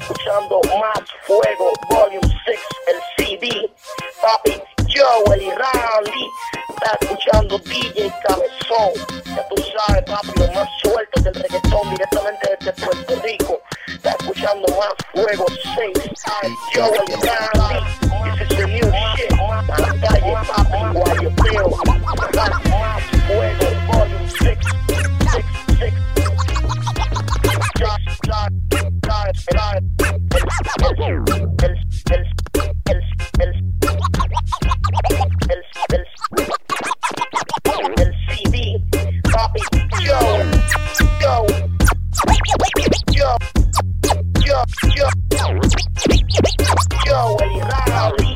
escuchando Más Fuego, Volume 6, el CD. Papi, Joel y Randy. Está escuchando DJ Cabezón. Ya tú sabes, papi, los más sueltos del reggaetón directamente desde Puerto Rico. Está escuchando Más Fuego 6. Joel y Randy. This is the new shit. A la calle, papi, guayoteo. Más Fuego, Volume 6. 6, 6. El CD, papi, Joel y Rally.